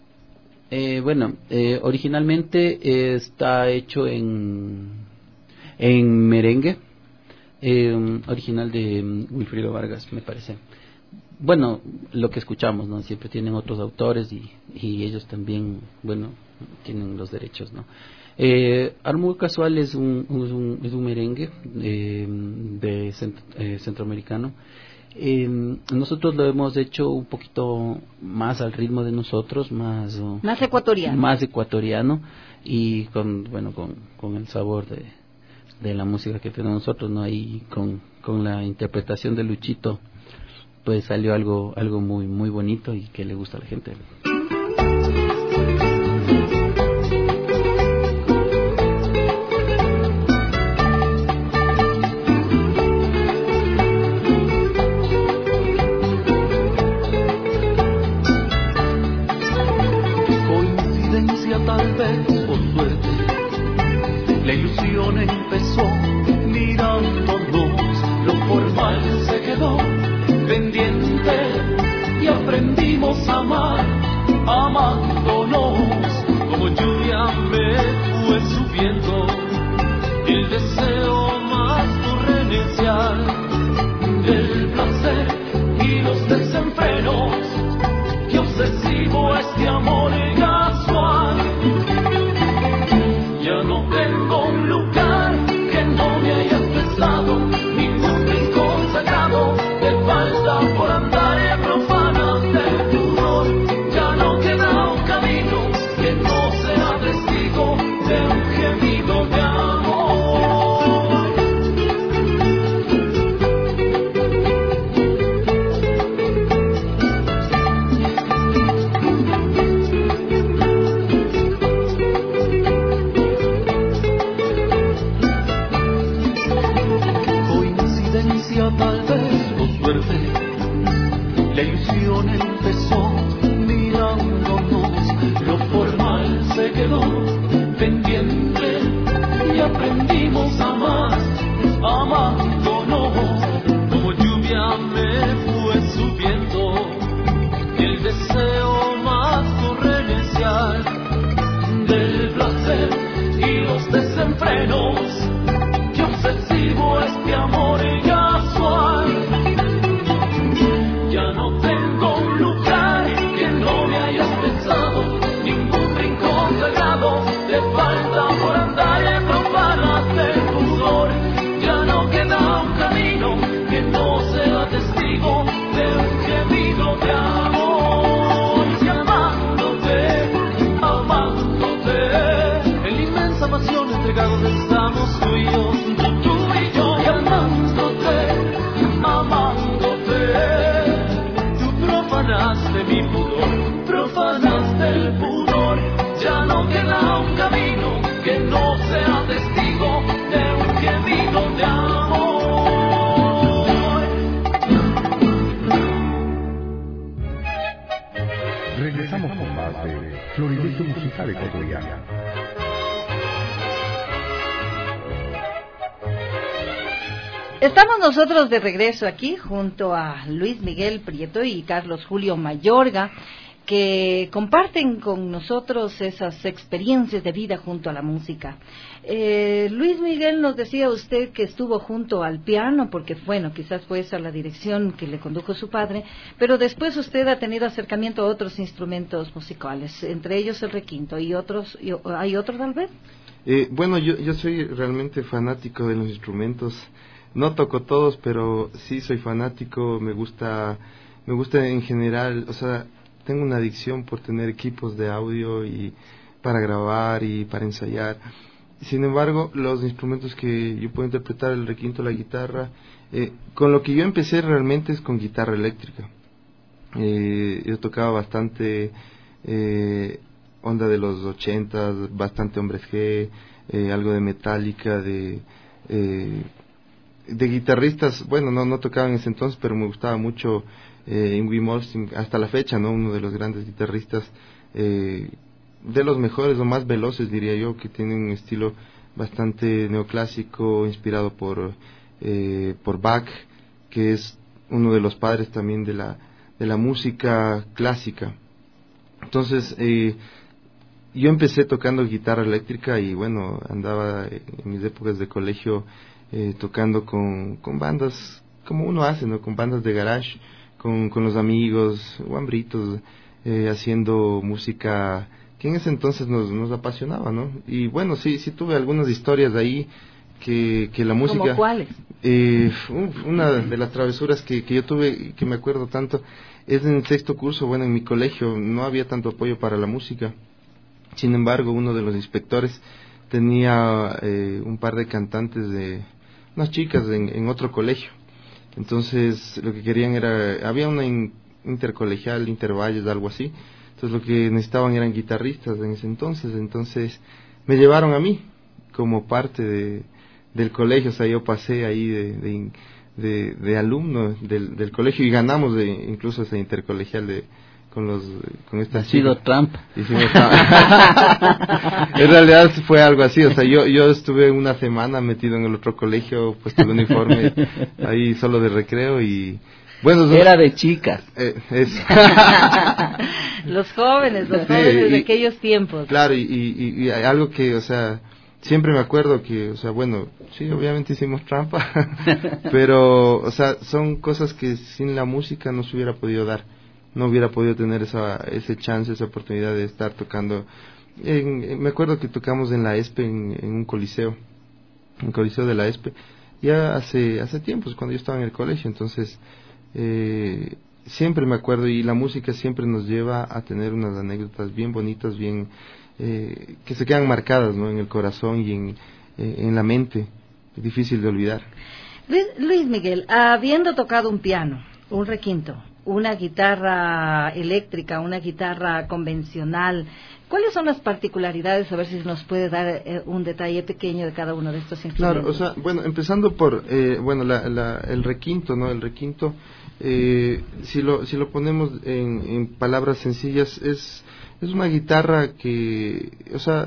Eh, bueno, eh, originalmente eh, está hecho en, en merengue. Eh, original de um, Wilfrido Vargas, me parece. Bueno, lo que escuchamos, ¿no? Siempre tienen otros autores y, y ellos también, bueno, tienen los derechos, ¿no? Eh, Amor Casual es un, es un, es un merengue eh, de cent, eh, centroamericano. Eh, nosotros lo hemos hecho un poquito más al ritmo de nosotros, más uh, más ecuatoriano, más ecuatoriano y con, bueno, con, con el sabor de de la música que tenemos nosotros, ¿no? Ahí con, con la interpretación de Luchito, pues salió algo algo muy muy bonito y que le gusta a la gente. Coincidencia tal vez, por suerte, la ilusión empezó mirándonos, lo formal se quedó pendiente y aprendimos a amar suerte. La ilusión empezó mirándonos, lo formal se quedó pendiente y aprendimos a amar, amándonos. Como lluvia me fue subiendo el deseo más torrencial del placer y los desenfrenos. Qué obsesivo este amor casual. Ya no tengo un lugar que no me hayas pensado, ningún rincón sagrado te falta por andar en profanas del pudor. Ya no queda un camino que no sea testigo de un gemido de amor. Y amándote, amándote, en la inmensa pasión entregados estamos tú y yo, tú y yo. Y amándote, amándote, tú profanaste mi pudor, profanaste el pudor. Ya no queda un camino que no sea testigo de un gemido de amor. Regresamos con más de Florilegio Musical Ecuatoriano. Estamos nosotros de regreso aquí junto a Luis Miguel Prieto y Carlos Julio Mayorga, que comparten con nosotros esas experiencias de vida junto a la música. Eh, Luis Miguel, nos decía usted que estuvo junto al piano, porque bueno, quizás fue esa la dirección que le condujo su padre, pero después usted ha tenido acercamiento a otros instrumentos musicales, entre ellos el requinto, y otros, y, ¿hay otros tal vez? Eh, bueno, yo, yo soy realmente fanático de los instrumentos. No toco todos, pero sí soy fanático, me gusta, me gusta en general, o sea, tengo una adicción por tener equipos de audio y para grabar y para ensayar. Sin embargo, los instrumentos que yo puedo interpretar, el requinto, la guitarra, eh, con lo que yo empecé realmente es con guitarra eléctrica. Eh, yo tocaba bastante eh, onda de los ochentas, bastante Hombres G, eh, algo de Metallica, de... Eh, de guitarristas, bueno, no no tocaba en ese entonces, pero me gustaba mucho eh, Yngwie Malmsteen, hasta la fecha, ¿no? Uno de los grandes guitarristas, eh, de los mejores o más veloces, diría yo, que tienen un estilo bastante neoclásico, inspirado por eh, por Bach, que es uno de los padres también de la de la música clásica. Entonces, eh, yo empecé tocando guitarra eléctrica y bueno, andaba en mis épocas de colegio Eh, tocando con, con bandas, como uno hace, ¿no? Con bandas de garage, con, con los amigos, guambritos, eh, haciendo música que en ese entonces nos, nos apasionaba, ¿no? Y bueno, sí, sí tuve algunas historias ahí que, que la música... ¿Cómo cuáles? Eh, una de las travesuras que, que yo tuve, que me acuerdo tanto, es en el sexto curso. Bueno, en mi colegio no había tanto apoyo para la música. Sin embargo, uno de los inspectores tenía eh, un par de cantantes de unas chicas en, en otro colegio. Entonces lo que querían era, había una in, intercolegial, intervalles, algo así. Entonces lo que necesitaban eran guitarristas en ese entonces. Entonces me llevaron a mí como parte de, del colegio. O sea, yo pasé ahí de, de, de, de alumno del, del colegio y ganamos de, incluso esa intercolegial de con los con esta ha sido Trump. En realidad fue algo así, o sea, yo yo estuve una semana metido en el otro colegio, puesto el uniforme ahí solo de recreo y bueno, era son, de chicas. Eh, es. Los jóvenes, los sí, jóvenes y, de aquellos tiempos. Claro, y, y, y algo que, o sea, siempre me acuerdo que, o sea, bueno, sí, obviamente hicimos trampa, pero, o sea, son cosas que sin la música no se hubiera podido dar. No hubiera podido tener esa ese chance, esa oportunidad de estar tocando. En, en, me acuerdo que tocamos en la ESPE, en, en un coliseo, en un coliseo de la ESPE, ya hace hace tiempos, cuando yo estaba en el colegio. Entonces, eh, siempre me acuerdo, y la música siempre nos lleva a tener unas anécdotas bien bonitas, bien eh, que se quedan marcadas, ¿no? En el corazón y en, eh, en la mente, difícil de olvidar. Luis, Luis Miguel, habiendo tocado un piano, un requinto una guitarra eléctrica, una guitarra convencional. ¿Cuáles son las particularidades? A ver si nos puede dar eh, un detalle pequeño de cada uno de estos instrumentos. Claro, o sea, bueno, empezando por, eh, bueno, la, la, el requinto, ¿no? El requinto, eh, si lo si lo ponemos en, en palabras sencillas, es es una guitarra que, o sea,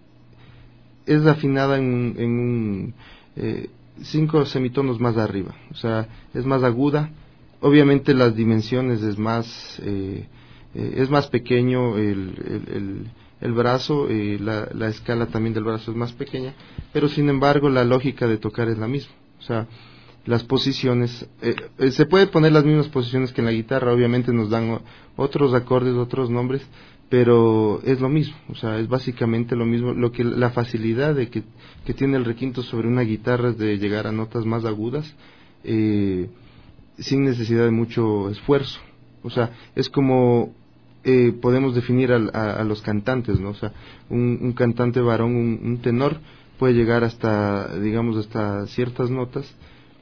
es afinada en, en un eh, cinco semitonos más arriba, o sea, es más aguda. Obviamente las dimensiones es más eh, eh, es más pequeño el, el, el, el brazo, eh, la, la escala también del brazo es más pequeña, pero sin embargo la lógica de tocar es la misma, o sea, las posiciones, eh, eh, se puede poner las mismas posiciones que en la guitarra, obviamente nos dan otros acordes, otros nombres, pero es lo mismo, o sea, es básicamente lo mismo. Lo que la facilidad de que, que tiene el requinto sobre una guitarra es de llegar a notas más agudas, eh, sin necesidad de mucho esfuerzo. O sea, es como eh, podemos definir a, a, a los cantantes, ¿no? O sea, un, un cantante varón, un, un tenor, puede llegar hasta, digamos, hasta ciertas notas,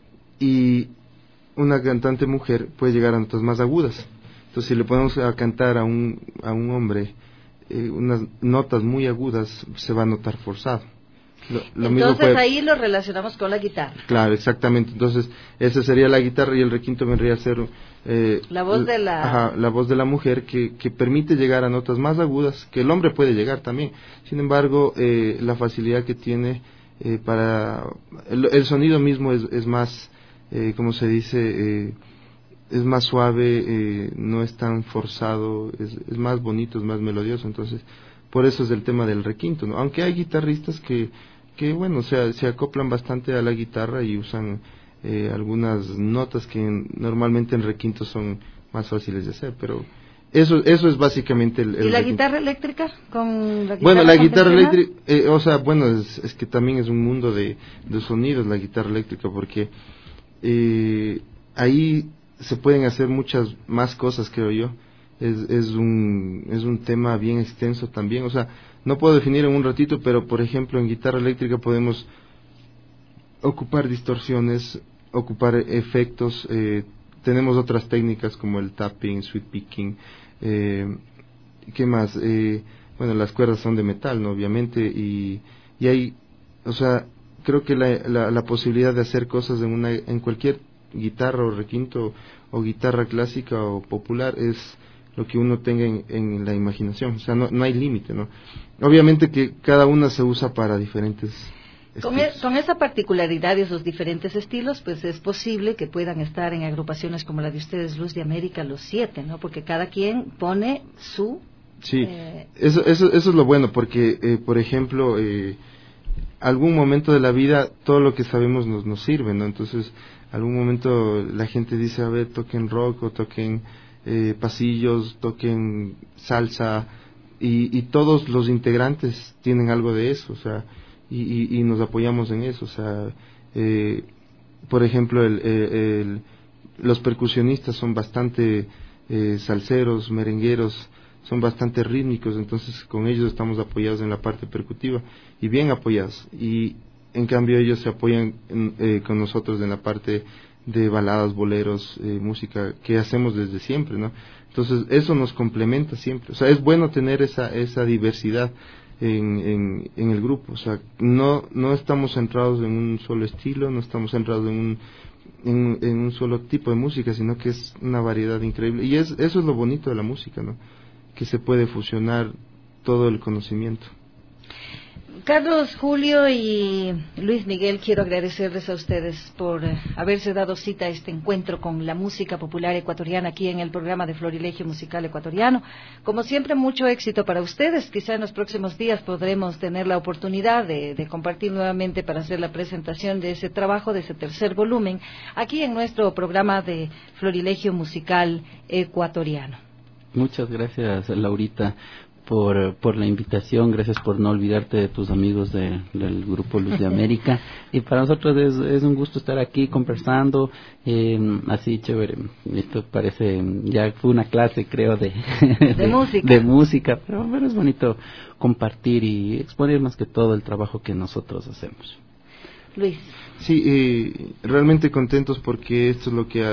y una cantante mujer puede llegar a notas más agudas. Entonces, si le ponemos a cantar a un, a un hombre eh, unas notas muy agudas, se va a notar forzado. Lo, lo Entonces mismo puede... ahí lo relacionamos con la guitarra. Claro, exactamente. Entonces, esa sería la guitarra, y el requinto vendría a ser eh, la voz de la ajá, la voz de la mujer, que, que permite llegar a notas más agudas, que el hombre puede llegar también. Sin embargo, eh, la facilidad que tiene eh, para el, el sonido mismo es, es más, eh, ¿cómo se dice? Eh, es más suave, eh, no es tan forzado, es, es más bonito, es más melodioso. Entonces, por eso es el tema del requinto, ¿no? Aunque hay guitarristas que que bueno, o sea, se acoplan bastante a la guitarra y usan eh, algunas notas que en, normalmente en requinto son más fáciles de hacer, pero eso eso es básicamente el, el ¿Y la requinto. guitarra eléctrica? Con la guitarra bueno, la guitarra convencional? eléctrica, eh, o sea, bueno, es, es que también es un mundo de, de sonidos la guitarra eléctrica, porque eh, ahí se pueden hacer muchas más cosas, creo yo. Es, es un es un tema bien extenso también, o sea, no puedo definir en un ratito, pero por ejemplo en guitarra eléctrica podemos ocupar distorsiones, ocupar efectos, eh, tenemos otras técnicas como el tapping, sweep picking, eh, ¿qué más? Eh, bueno, las cuerdas son de metal, ¿no? Obviamente, y, y hay, o sea, creo que la, la, la posibilidad de hacer cosas en una en cualquier guitarra o requinto o guitarra clásica o popular es lo que uno tenga en, en la imaginación, o sea, no, no hay límite, ¿no? Obviamente que cada una se usa para diferentes con, e, con esa particularidad y esos diferentes estilos, pues es posible que puedan estar en agrupaciones como la de ustedes, Luz de América, los siete, ¿no? Porque cada quien pone su... Sí, eh... eso, eso, eso es lo bueno, porque, eh, por ejemplo, eh, algún momento de la vida todo lo que sabemos nos, nos sirve, ¿no? Entonces, algún momento la gente dice, a ver, toquen rock o toquen... Eh, pasillos, toquen salsa, y, y todos los integrantes tienen algo de eso, o sea, y, y, y nos apoyamos en eso, o sea, eh, por ejemplo, el, el, el, los percusionistas son bastante eh, salseros, merengueros, son bastante rítmicos, entonces con ellos estamos apoyados en la parte percutiva, y bien apoyados, y en cambio ellos se apoyan en, eh, con nosotros en la parte de baladas, boleros, eh, música que hacemos desde siempre, ¿no? Entonces eso nos complementa siempre, o sea, es bueno tener esa esa diversidad en, en, en el grupo, o sea, no no estamos centrados en un solo estilo, no estamos centrados en un en, en un solo tipo de música, sino que es una variedad increíble, y es eso es lo bonito de la música, ¿no? Que se puede fusionar todo el conocimiento. Carlos, Julio y Luis Miguel, quiero agradecerles a ustedes por eh, haberse dado cita a este encuentro con la música popular ecuatoriana aquí en el programa de Florilegio Musical Ecuatoriano. Como siempre, mucho éxito para ustedes. Quizá en los próximos días podremos tener la oportunidad de, de compartir nuevamente para hacer la presentación de ese trabajo, de ese tercer volumen, aquí en nuestro programa de Florilegio Musical Ecuatoriano. Muchas gracias, Laurita, por por la invitación, gracias por no olvidarte de tus amigos de, del Grupo Luz de América, y para nosotros es, es un gusto estar aquí conversando, eh, así chévere. Esto parece, ya fue una clase creo de, de, de música, de música pero, pero es bonito compartir y exponer más que todo el trabajo que nosotros hacemos. Luis. Sí, eh, realmente contentos porque esto es lo que al,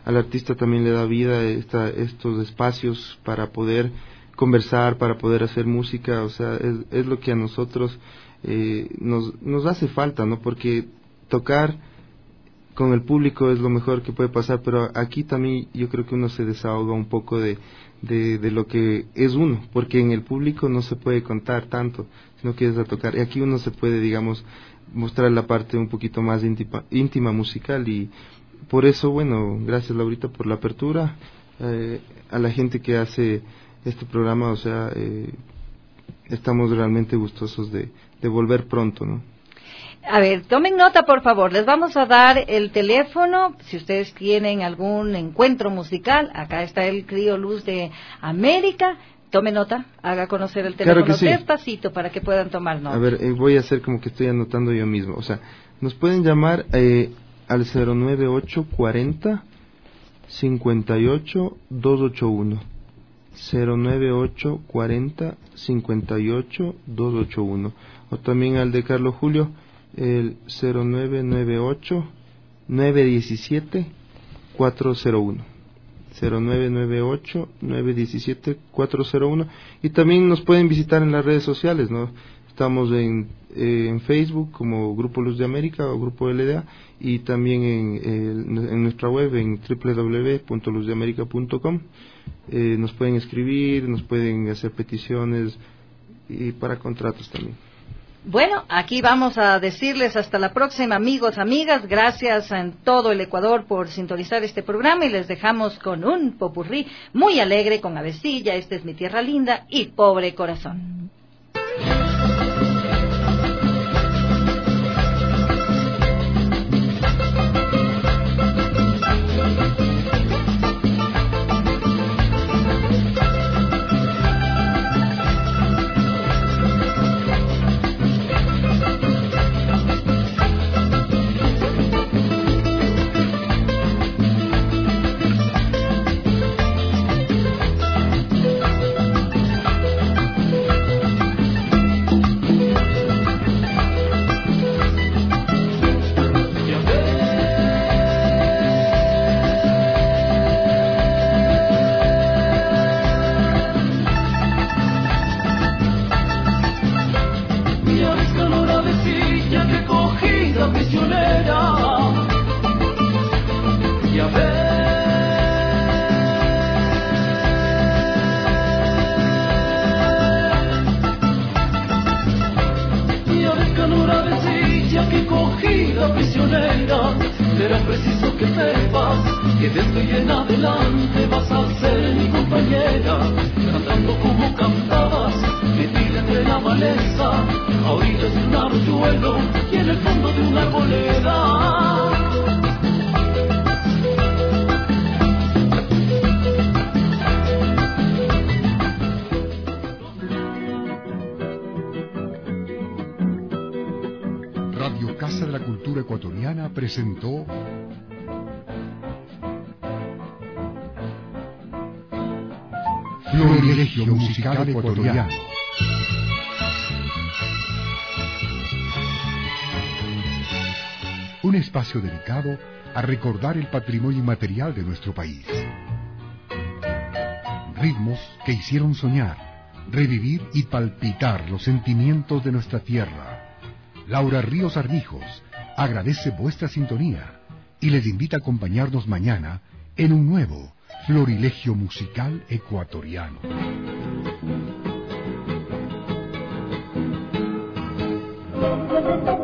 al artista también le da vida esta, estos espacios para poder conversar, para poder hacer música, o sea, es, es lo que a nosotros eh, nos, nos hace falta, ¿no? Porque tocar con el público es lo mejor que puede pasar, pero aquí también yo creo que uno se desahoga un poco de, de, de lo que es uno, porque en el público no se puede contar tanto, sino que es a tocar, y aquí uno se puede, digamos, mostrar la parte un poquito más íntima, íntima musical, y por eso, bueno, gracias Laurita por la apertura, eh, a la gente que hace este programa, o sea, eh, estamos realmente gustosos de, de volver pronto, ¿no? A ver, tomen nota por favor, les vamos a dar el teléfono, si ustedes tienen algún encuentro musical, acá está el Crío Luz de América, tome nota, haga conocer el teléfono claro que sí. Despacito para que puedan tomar nota. A ver, eh, voy a hacer como que estoy anotando yo mismo, o sea, nos pueden llamar eh, al cero nueve ocho cuarenta cincuenta y ocho doscientos ochenta y uno, cero nueve ocho cuarenta cincuenta y ocho doscientos ochenta y uno, o también al de Carlos Julio, el cero nueve nueve ocho nueve uno siete cuatro cero uno, cero nueve nueve ocho nueve uno siete cuatro cero uno, y también nos pueden visitar en las redes sociales, ¿no? Estamos en, eh, en Facebook como Grupo Luz de América o Grupo L D A, y también en, eh, en nuestra web en doble u doble u doble u punto luz de américa punto com. Eh, nos pueden escribir, nos pueden hacer peticiones y para contratos también. Bueno, aquí vamos a decirles hasta la próxima, amigos, amigas. Gracias en todo el Ecuador por sintonizar este programa, y les dejamos con un popurrí muy alegre con Avecilla, Esta es mi tierra linda y Pobre corazón. Radio Casa de la Cultura Ecuatoriana presentó Florilegio Musical Ecuatoriano. Un espacio dedicado a recordar el patrimonio inmaterial de nuestro país. Ritmos que hicieron soñar, revivir y palpitar los sentimientos de nuestra tierra. Laura Ríos Armijos agradece vuestra sintonía y les invita a acompañarnos mañana en un nuevo Florilegio Musical Ecuatoriano. Thank you.